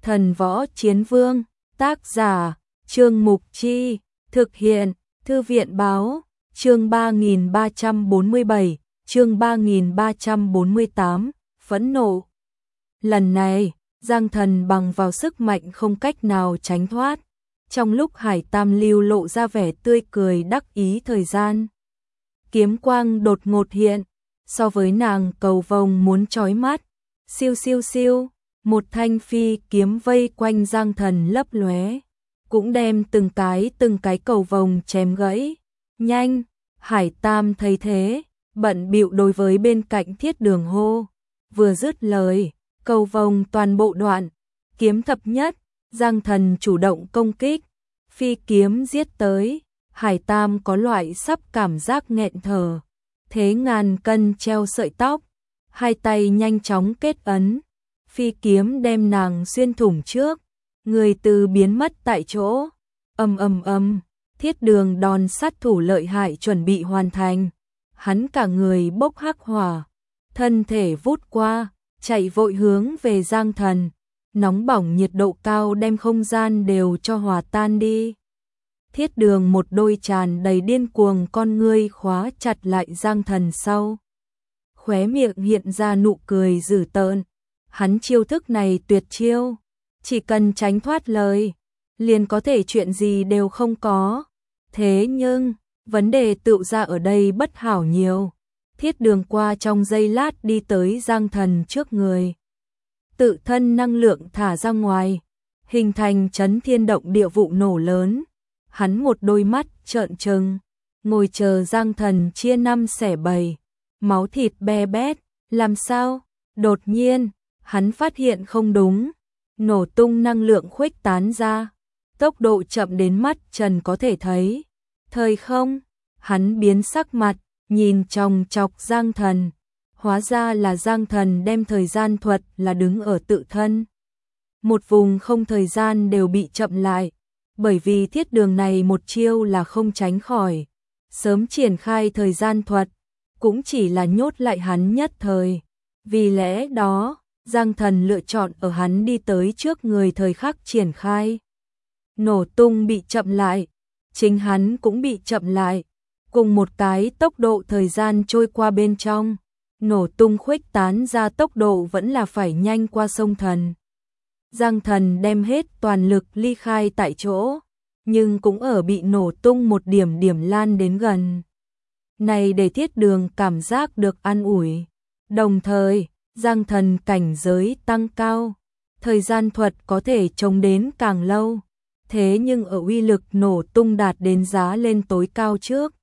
Thần Võ Chiến Vương, tác giả, Trương Mục Chi, thực hiện, Thư viện Báo, chương 3347, chương 3348, phẫn nộ. Lần này, Giang Thần bằng vào sức mạnh không cách nào tránh thoát. Trong lúc Hải Tam Lưu lộ ra vẻ tươi cười đắc ý thời gian, kiếm quang đột ngột hiện, so với nàng cầu vồng muốn chói mắt. Siêu siêu siêu, một thanh phi kiếm vây quanh Giang Thần lấp lóe, cũng đem từng cái cầu vồng chém gãy. Nhanh, Hải Tam thấy thế, bận bịu đối với bên cạnh Thiết Đường hô, vừa dứt lời, cầu vồng toàn bộ đoạn, kiếm thập nhất, Giang Thần chủ động công kích, phi kiếm giết tới, Hải Tam có loại sắp cảm giác nghẹn thở, thế ngàn cân treo sợi tóc, hai tay nhanh chóng kết ấn, phi kiếm đem nàng xuyên thủng trước, người từ biến mất tại chỗ. Thiết Đường đòn sát thủ lợi hại chuẩn bị hoàn thành, hắn cả người bốc hắc hỏa, thân thể vút qua, chạy vội hướng về Giang Thần, nóng bỏng nhiệt độ cao đem không gian đều cho hòa tan đi. Thiết Đường một đôi tràn đầy điên cuồng con ngươi khóa chặt lại Giang Thần sau, khóe miệng hiện ra nụ cười dữ tợn. Hắn chiêu thức này tuyệt chiêu, chỉ cần tránh thoát lời, liền có thể chuyện gì đều không có. Thế nhưng, vấn đề tựu ra ở đây bất hảo nhiều. Thiết Đường qua trong giây lát đi tới Giang Thần trước người, tự thân năng lượng thả ra ngoài, hình thành chấn thiên động địa vụ nổ lớn. Hắn một đôi mắt trợn trừng, ngồi chờ Giang Thần chia năm xẻ bảy, máu thịt be bét. Làm sao? Đột nhiên, hắn phát hiện không đúng, nổ tung năng lượng khuếch tán ra, tốc độ chậm đến mắt trần có thể thấy. Thời không, hắn biến sắc mặt, nhìn chòng chọc Giang Thần, hóa ra là Giang Thần đem thời gian thuật là đứng ở tự thân. Một vùng không thời gian đều bị chậm lại, bởi vì Thiết Đường này một chiêu là không tránh khỏi, sớm triển khai thời gian thuật, cũng chỉ là nhốt lại hắn nhất thời. Vì lẽ đó, Giang Thần lựa chọn ở hắn đi tới trước người thời khắc triển khai. Nổ tung bị chậm lại, chính hắn cũng bị chậm lại, cùng một cái tốc độ thời gian trôi qua bên trong, nổ tung khuếch tán ra tốc độ vẫn là phải nhanh qua sông thần. Giang Thần đem hết toàn lực ly khai tại chỗ, nhưng cũng ở bị nổ tung một điểm lan đến gần. Này để Thiết Đường cảm giác được an ủi. Đồng thời, Giang Thần cảnh giới tăng cao, thời gian thuật có thể chống đến càng lâu. Thế nhưng ở uy lực nổ tung đạt đến giá lên tối cao trước,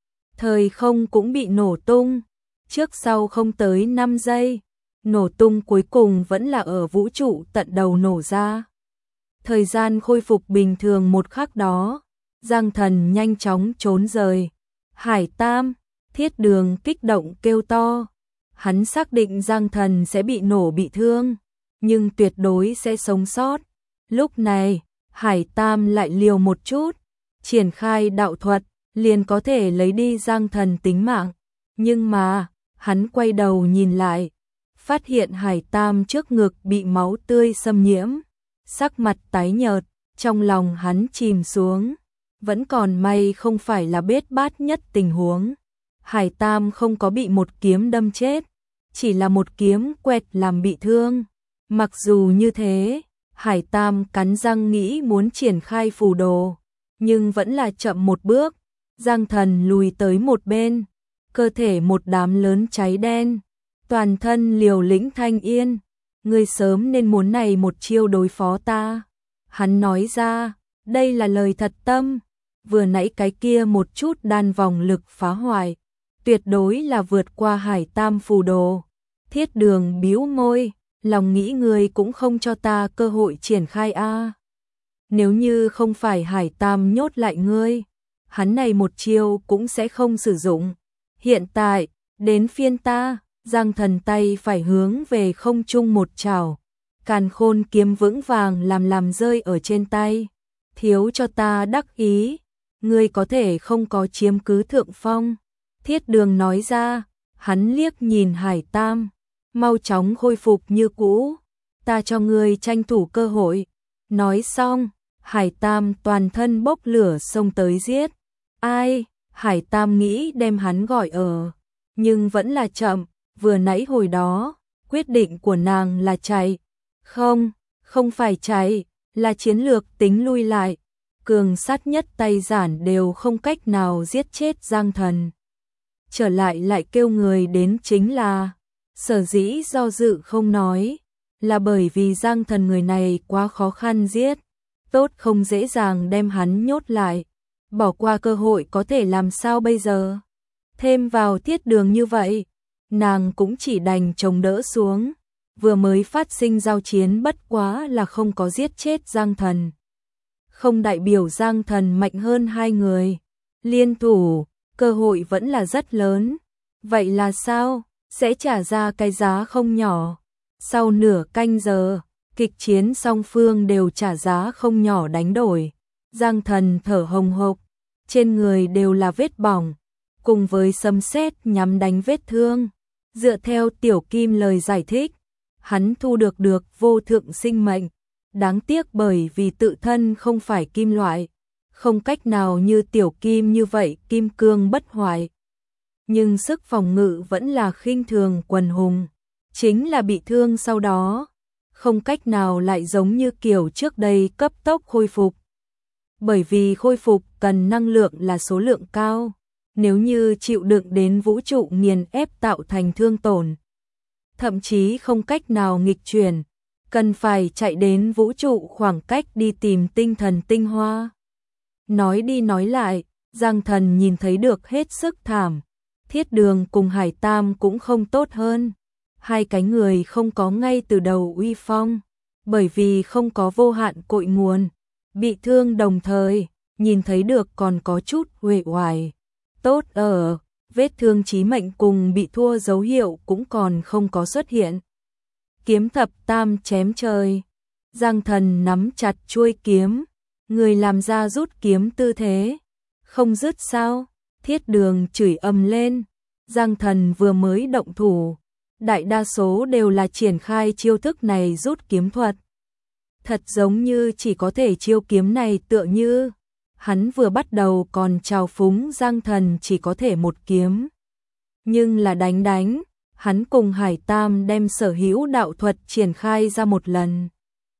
thời không cũng bị nổ tung, trước sau không tới 5 giây, nổ tung cuối cùng vẫn là ở vũ trụ tận đầu nổ ra. Thời gian khôi phục bình thường một khắc đó, Giang Thần nhanh chóng trốn rời. Hải Tam, Thiết Đường kích động kêu to. Hắn xác định Giang Thần sẽ bị nổ bị thương, nhưng tuyệt đối sẽ sống sót. Lúc này, Hải Tam lại liều một chút, triển khai đạo thuật, liền có thể lấy đi Giang Thần tính mạng. Nhưng mà, hắn quay đầu nhìn lại, phát hiện Hải Tam trước ngực bị máu tươi xâm nhiễm, sắc mặt tái nhợt, trong lòng hắn chìm xuống. Vẫn còn may không phải là bết bát nhất tình huống. Hải Tam không có bị một kiếm đâm chết, chỉ là một kiếm quẹt làm bị thương. Mặc dù như thế, Hải Tam cắn răng nghĩ muốn triển khai phù đồ, nhưng vẫn là chậm một bước. Giang Thần lùi tới một bên, cơ thể một đám lớn cháy đen, toàn thân liều lĩnh thanh yên. Ngươi sớm nên muốn này một chiêu đối phó ta. Hắn nói ra, đây là lời thật tâm. Vừa nãy cái kia một chút đan vòng lực phá hoại, tuyệt đối là vượt qua Hải Tam phù đồ. Thiết Đường bĩu môi, lòng nghĩ ngươi cũng không cho ta cơ hội triển khai a. Nếu như không phải Hải Tam nhốt lại ngươi, hắn này một chiêu cũng sẽ không sử dụng. Hiện tại, đến phiên ta. Giang Thần tay phải hướng về không trung một chảo, càn khôn kiếm vững vàng làm rơi ở trên tay. Thiếu cho ta đắc ý, ngươi có thể không có chiếm cứ thượng phong. Thiết Đường nói ra, hắn liếc nhìn Hải Tam, mau chóng khôi phục như cũ. ta cho ngươi tranh thủ cơ hội. Nói xong, Hải Tam toàn thân bốc lửa xông tới giết. Ai? Hải Tam nghĩ đem hắn gọi ở, nhưng vẫn là chậm, vừa nãy hồi đó, quyết định của nàng là chạy. Không phải chạy, là chiến lược tính lui lại. Cường sát nhất tay giản đều không cách nào giết chết Giang Thần. Trở lại kêu người đến chính là, sở dĩ do dự không nói, là bởi vì Giang Thần người này quá khó khăn giết, tốt không dễ dàng đem hắn nhốt lại, bỏ qua cơ hội có thể làm sao bây giờ. Thêm vào Thiết Đường như vậy, nàng cũng chỉ đành chống đỡ xuống, vừa mới phát sinh giao chiến bất quá là không có giết chết Giang Thần. Không đại biểu Giang Thần mạnh hơn hai người, liên thủ, cơ hội vẫn là rất lớn. Vậy là sao? Sẽ trả ra cái giá không nhỏ. Sau nửa canh giờ, kịch chiến song phương đều trả giá không nhỏ đánh đổi. Giang Thần thở hồng hộc, trên người đều là vết bỏng, cùng với sấm sét nhắm đánh vết thương. Dựa theo Tiểu Kim lời giải thích, hắn thu được vô thượng sinh mệnh, đáng tiếc bởi vì tự thân không phải kim loại, không cách nào như Tiểu Kim như vậy kim cương bất hoại. Nhưng sức phòng ngự vẫn là khinh thường quần hùng, chính là bị thương sau đó, không cách nào lại giống như kiểu trước đây cấp tốc khôi phục. Bởi vì khôi phục cần năng lượng là số lượng cao, nếu như chịu đựng đến vũ trụ nghiền ép tạo thành thương tổn, thậm chí không cách nào nghịch chuyển, cần phải chạy đến vũ trụ khoảng cách đi tìm tinh thần tinh hoa. Nói đi nói lại, Giang Thần nhìn thấy được hết sức thảm, Thiết Đường cùng Hải Tam cũng không tốt hơn. Hai cái người không có ngay từ đầu uy phong, bởi vì không có vô hạn cội nguồn, bị thương đồng thời, nhìn thấy được còn có chút uể oải. Tốt ở, vết thương chí mệnh cùng bị thua dấu hiệu cũng còn không có xuất hiện. Kiếm thập tam chém trời. Giang Thần nắm chặt chuôi kiếm, người làm ra rút kiếm tư thế. Không dứt sao? Thiết Đường chửi ầm lên. Giang Thần vừa mới động thủ, đại đa số đều là triển khai chiêu thức này rút kiếm thuật. Thật giống như chỉ có thể chiêu kiếm này, tựa như hắn vừa bắt đầu còn trào phúng Giang Thần chỉ có thể một kiếm. Nhưng là đánh, hắn cùng Hải Tam đem sở hữu đạo thuật triển khai ra một lần,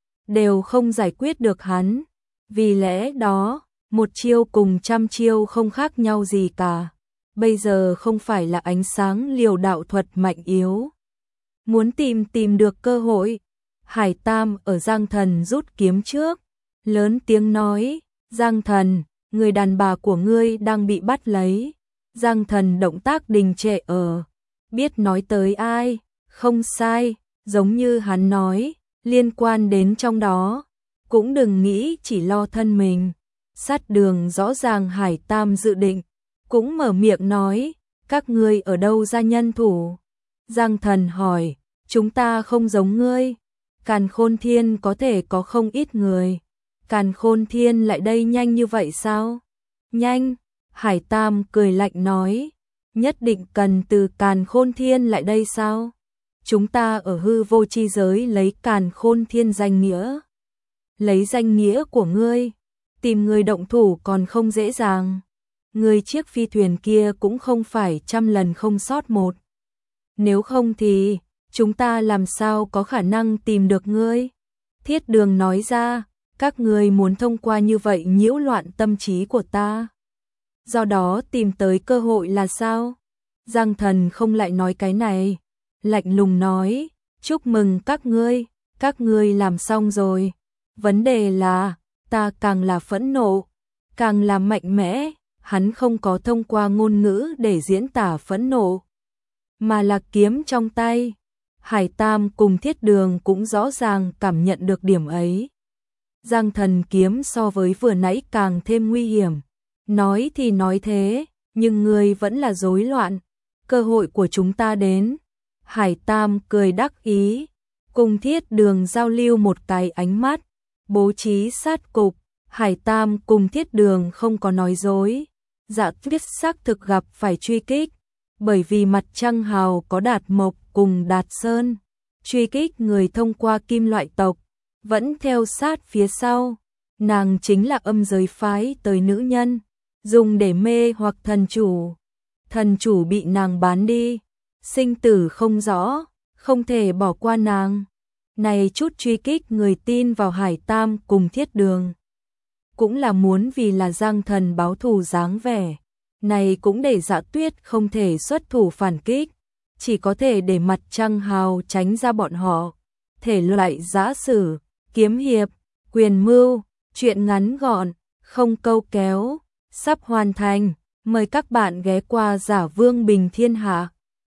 đều không giải quyết được hắn. Vì lẽ đó, một chiêu cùng trăm chiêu không khác nhau gì cả. Bây giờ không phải là ánh sáng liều đạo thuật mạnh yếu. Muốn tìm được cơ hội, Hải Tam ở Giang Thần rút kiếm trước, lớn tiếng nói, Giang Thần, người đàn bà của ngươi đang bị bắt lấy. Giang Thần động tác đình trệ ở, biết nói tới ai, không sai, giống như hắn nói, liên quan đến trong đó, cũng đừng nghĩ chỉ lo thân mình. Sát Đường rõ ràng Hải Tam dự định, cũng mở miệng nói, các ngươi ở đâu ra nhân thủ? Giang Thần hỏi, chúng ta không giống ngươi, Càn Khôn Thiên có thể có không ít người. Càn Khôn Thiên lại đây nhanh như vậy sao? Nhanh, Hải Tam cười lạnh nói, nhất định cần từ Càn Khôn Thiên lại đây sao? Chúng ta ở hư vô chi giới lấy Càn Khôn Thiên danh nghĩa. Lấy danh nghĩa của ngươi, tìm người động thủ còn không dễ dàng. Người chiếc phi thuyền kia cũng không phải 100 lần không sót một. Nếu không thì, chúng ta làm sao có khả năng tìm được ngươi? Thiết Đường nói ra, các ngươi muốn thông qua như vậy nhiễu loạn tâm trí của ta. Do đó tìm tới cơ hội là sao? Giang Thần không lại nói cái này, lạnh lùng nói, chúc mừng các ngươi làm xong rồi. Vấn đề là, ta càng là phẫn nộ, càng là mạnh mẽ. Hắn không có thông qua ngôn ngữ để diễn tả phẫn nộ, mà là kiếm trong tay. Hải Tam cùng Thiết Đường cũng rõ ràng cảm nhận được điểm ấy. Giang Thần kiếm so với vừa nãy càng thêm nguy hiểm. Nói thì nói thế, nhưng người vẫn là rối loạn. Cơ hội của chúng ta đến. Hải Tam cười đắc ý, cùng Thiết Đường giao lưu một cái ánh mắt, bố trí sát cục. Hải Tam cùng Thiết Đường không có nói dối. Dạ Tuyết xác thực gặp phải truy kích, bởi vì mặt trăng hào có Đạt Mộc cùng Đạt Sơn. truy kích người thông qua kim loại tộc, vẫn theo sát phía sau. Nàng chính là âm giới phái tới nữ nhân, dùng để mê hoặc thần chủ. Thần chủ bị nàng bán đi, sinh tử không rõ, không thể bỏ qua nàng. Này chút truy kích người tin vào Hải Tam cùng Thiết Đường, cũng là muốn vì là Giang Thần báo thù dáng vẻ. Này cũng để Dạ Tuyết không thể xuất thủ phản kích, chỉ có thể để Mặt Trăng Hào tránh ra bọn họ. Thể loại giã sử, kiếm hiệp, quyền mưu, truyện ngắn gọn, không câu kéo, sắp hoàn thành. Mời các bạn ghé qua Giả Vương Bình Thiên Hạ.